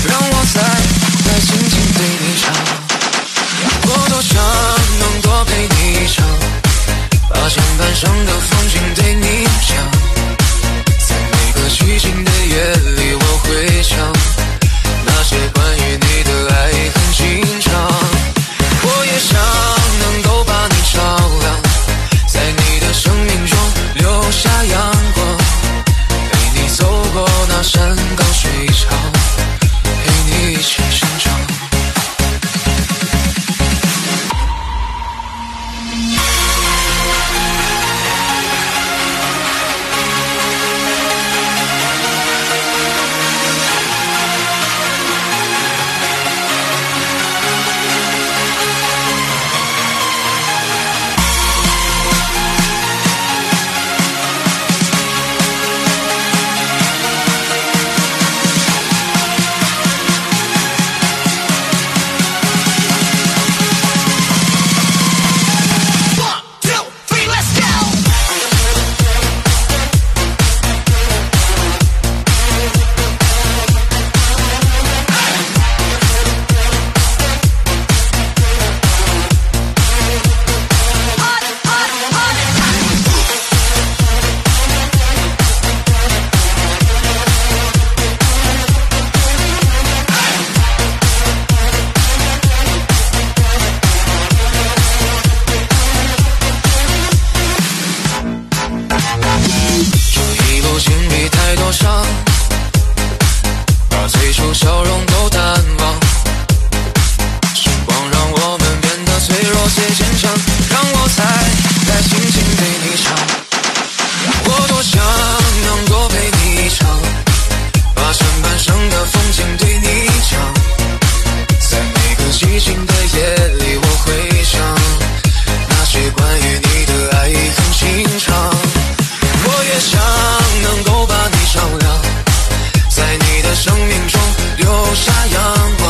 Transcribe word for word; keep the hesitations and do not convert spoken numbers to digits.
让我再再轻轻对你唱。我多想能多陪你唱，把前半生的风景对你讲，在每个寂静的夜里我会想那些关于你的爱很经常。我也想能够把你照亮，在你的生命中留下阳光，陪你走过那山高水长，陪你一起生长。把最初笑容都淡忘，时光让我们变得脆弱且坚强，让我再再轻轻对你唱。我多想能够陪你唱，把前半生的风景对你讲，在每个寂静的夜里我会想那些关于你的爱很经常。我也想能够把你照亮，在你的生命中留下阳光。